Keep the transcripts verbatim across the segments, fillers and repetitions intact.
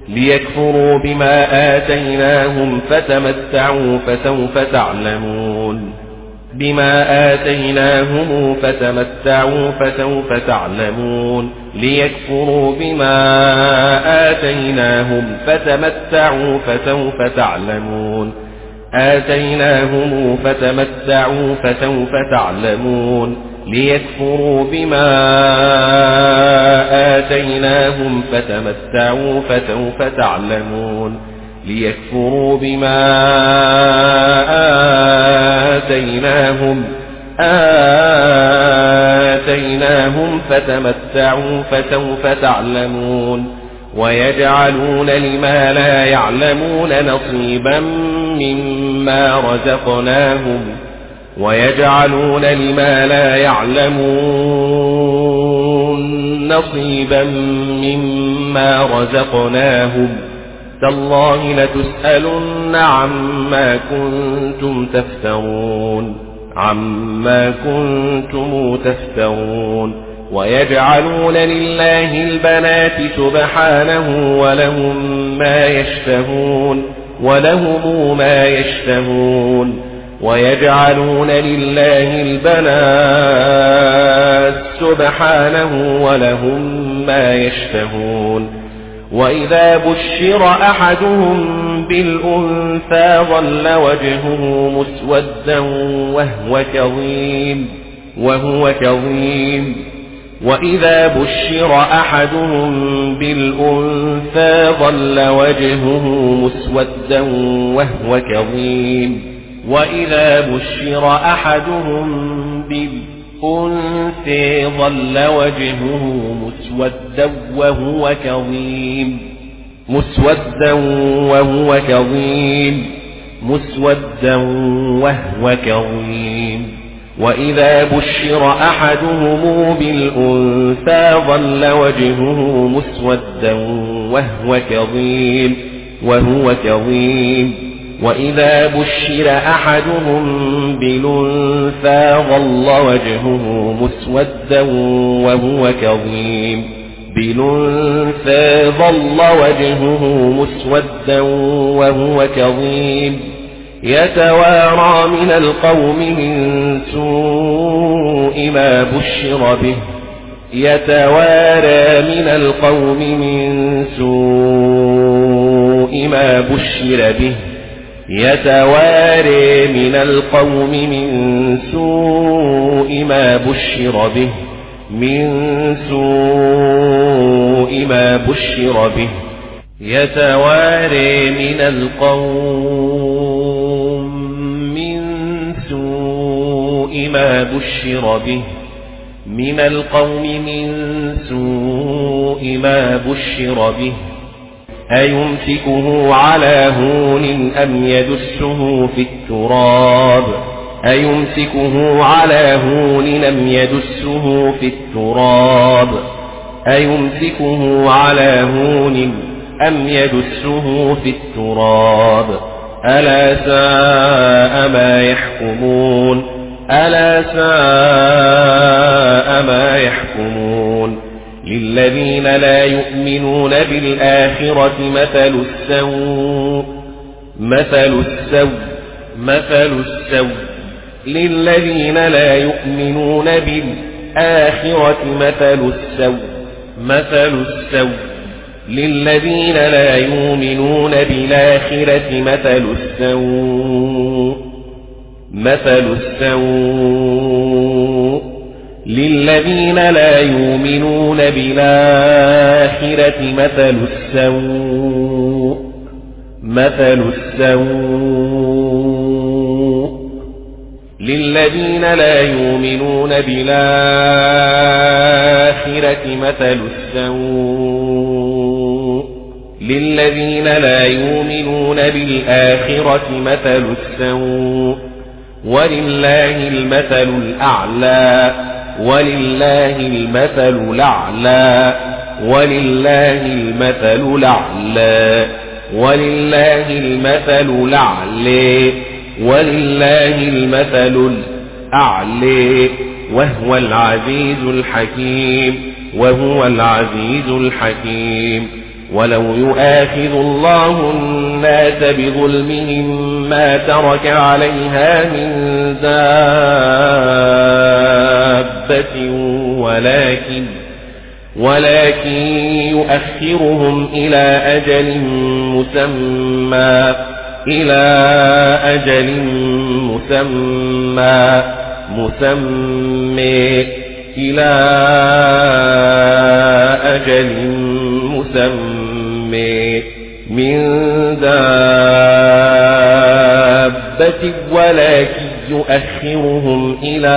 ليكفروا بما آتيناهم فتمتعوا فسوف تعلمون بما آتيناهم فتمتعوا فسوف تعلمون ليكفروا بما آتيناهم فتمتعوا فسوف تعلمون آتيناهم فتمتعوا فسوف تعلمون ليكفروا بما آتيناهم فتمتعوا فسوف تعلمون ليكفروا بما آتيناهم آتيناهم فتمتعوا فسوف تعلمون ويجعلون لما لا يعلمون نصيبا مما رزقناهم ويجعلون لما لا يعلمون نصيبا مما رزقناهم تالله لتسألن عما كنتم تفترون عما كنتم تفترون ويجعلون لله البنات سبحانه ولهم ما يشتهون ولهم ما يشتهون ويجعلون لله البنات سبحانه ولهم ما يشتهون وإذا بشر أحدهم بالأنثى ظل وجهه مسودا وهو كظيم وهو كظيم وإذا بشر أحدهم بالأنثى ظل وجهه مسودا وهو كظيم وإذا بشر أحدهم بالأنثى ظل وجهه مسودا وهو كظيم مسودا وهو كظيم مسودا وهو كظيم وإذا بشر أحدهم بالأنثى ظل وجهه مسودا وهو كظيم وهو كظيم وإذا بشر أحدهم بالأنثى ظل وجهه مسودا وهو كظيم بالأنثى ظل وجهه مسودا وهو كظيم يتوارى من القوم من سوء ما بشر به يتوارى من القوم من سوء ما بشر به يتوارى من القوم من سوء ما بشر به من سوء ما بشر به يتوارى من القوم من سوء ما بشر به من القوم من سوء ما بشر به أيمسكه على هون أم يدسه في التراب أيمسكه على هون أم يدسه في التراب أيمسكه على هون أم يدسه في التراب ألا ساء ما يحكمون ألا ساء ما يحكمون للذين لا يؤمنون بالآخرة مثل السوء مثل السوء مثل السوء للذين لا يؤمنون بالآخرة مثل السوء مثل السوء للذين لا يؤمنون بالآخرة مثل السوء مثل السوء للذين لا يؤمنون بالآخرة مثل السوء مثل السوء للذين لا يؤمنون بالآخرة مثل السوء للذين لا يؤمنون بالآخرة مثل السوء ولله المثل الأعلى ولله المثل الأعلى ولله المثل الأعلى ولله المثل الأعلى ولله المثل الأعلى وهو العزيز الحكيم وهو العزيز الحكيم ولو يؤاخذ الله الناس بظلمهم ما ترك عليها من دابة ولكن ولكن يؤخرهم إلى أجل مسمى إلى أجل مسمى مسمى إلى أجل مسمى من دابة ولكن يؤخرهم إلى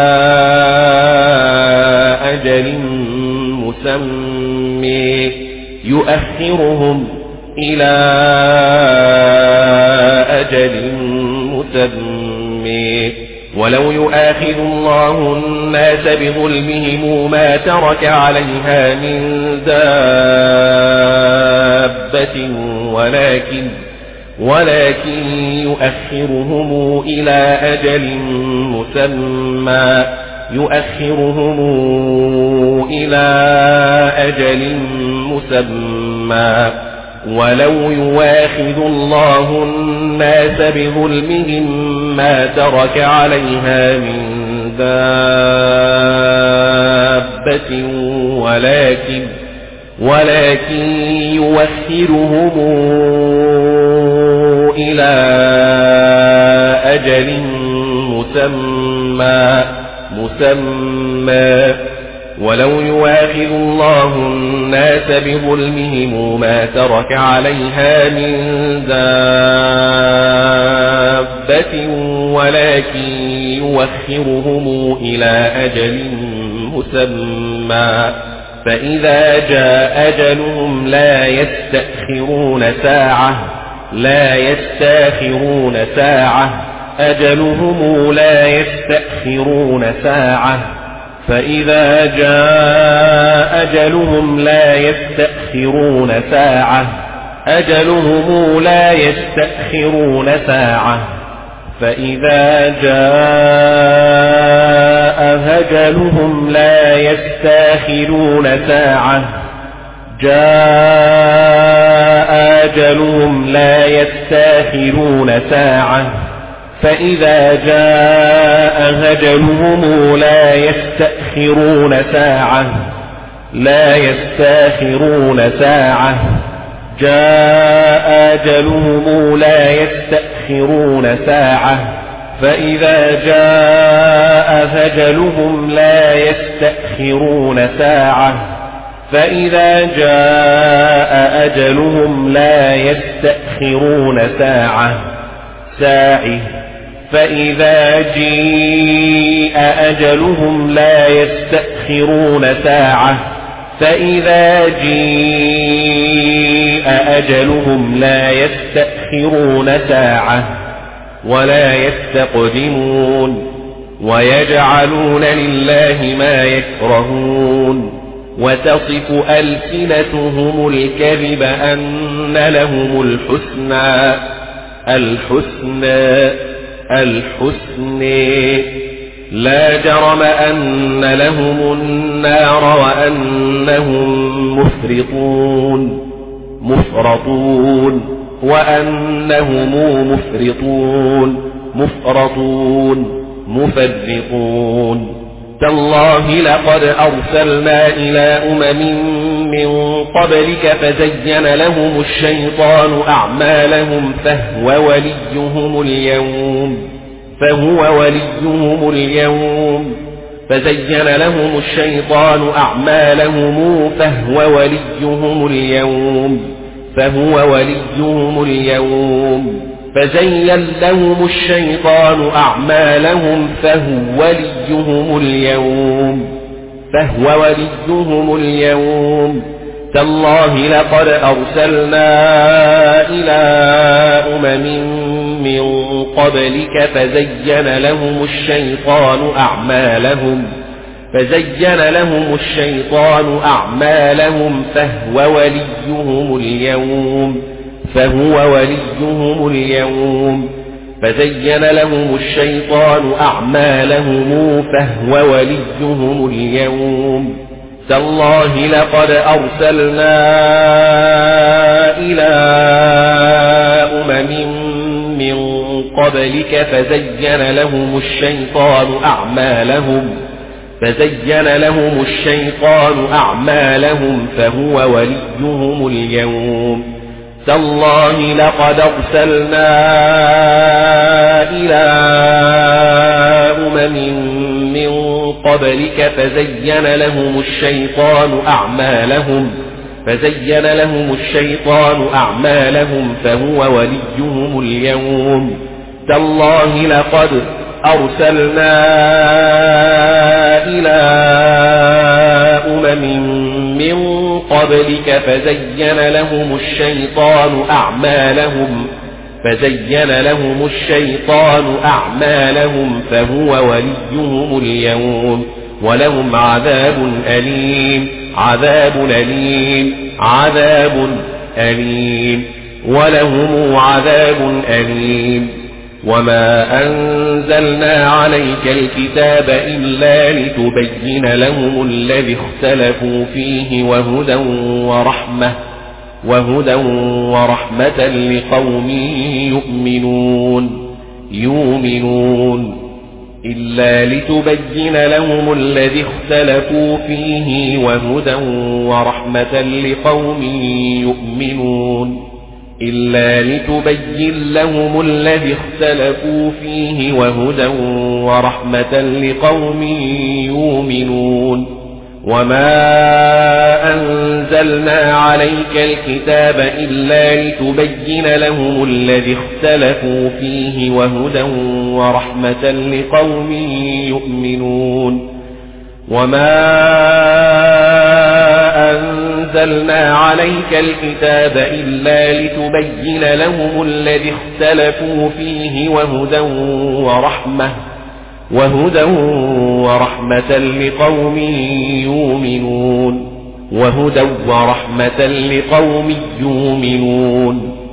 أجل مسمى يؤخرهم إلى أجل مسمى ولو يؤاخذ الله الناس بظلمهم ما ترك عليها من دابة ولكن ولكن يؤخرهم إلى أجل مسمى يؤخرهم إلى أجل مسمى ولو يواخذ الله الناس بظلمهم ما ترك عليها من دابة ولكن ولكن يوخرهم إلى أجل مسمى مسمى ولو يواخذ الله الناس بظلمهم ما ترك عليها من دابة ولكن يوخرهم إلى أجل مسمى فإذا جاء أجلهم لا يستأخرون ساعة لا يستأخرون ساعة أجلهم لا يستأخرون ساعة فإذا جاء أجلهم لا يستأخرون ساعة أجلهم لا يستأخرون ساعة فإذا جاء أجلهم لا يستأخرون ساعة جاء أجلهم لا يستأخرون ساعة فإذا جاء أجلهم لا يستأخرون ساعة لا يستأخرون ساعة جاء أجلهم لا يستأخرون ساعة فإذا جاء أجلهم لا يستأخرون ساعة فإذا جاء أجلهم لا يستأخرون ساعة ساعه فإذا جيء أجلهم لا يستأخرون ساعة فإذا جيء أجلهم لا يستأخرون ساعة ولا يستقدمون ويجعلون لله ما يكرهون وتصف ألسنتهم الكذب أن لهم الحسنى الحسنى الحسنى لا جرم أن لهم النار وأنهم مفرطون مفرطون وأنهم مفرطون مفرطون مفرطون تالله لقد أرسلنا إلى أمم من قبلك فزين لهم الشيطان أعمالهم فهو وليهم اليوم فهو وليهم اليوم فزين لهم الشيطان أعمالهم فهو وليهم اليوم فهو وليهم اليوم فزين لهم الشيطان أعمالهم فهو وليهم اليوم فهو وليهم اليوم تالله لقد أرسلنا إلى أمم من قبلك فزين لهم الشيطان أعمالهم فزين لهم الشيطان أعمالهم فهو وليهم اليوم فهو وليهم اليوم فزين لهم الشيطان أعمالهم فهو وليهم اليوم تالله لقد أرسلنا إلى أمم من قبلك فزين لهم الشيطان أعمالهم فزين لهم الشيطان أعمالهم فهو وليهم اليوم تالله لقد أرسلنا إلى أمم من قبلك فزين لهم الشيطان أعمالهم فزين لهم الشيطان أعمالهم فهو وليهم اليوم تالله لقد أرسلنا إلى أمم من قبلك فزين لهم الشيطان أعمالهم فزين لهم الشيطان أعمالهم فهو وليهم اليوم ولهم عذاب أليم عذاب أليم عذاب أليم ولهم عذاب أليم وما أنزلنا عليك الكتاب إلا لتبين لهم الذي اختلفوا فيه وهدى ورحمة وهدى ورحمة لقوم يؤمنون يؤمنون إلا لتبين لهم الذي اختلفوا فيه وهدى ورحمة لقوم يؤمنون إلا لتبين لهم الذي اختلفوا فيه وهدى ورحمة لقوم يؤمنون وما أنزلنا عليك الكتاب إلا لتبين لهم الذي اختلفوا فيه وهدى ورحمة لقوم يؤمنون وما أنزلنا عليك الكتاب إلا لتبين لهم الذي اختلفوا فيه وهدى ورحمة وهدى ورحمة لقوم يؤمنون وهدى ورحمة لقوم يؤمنون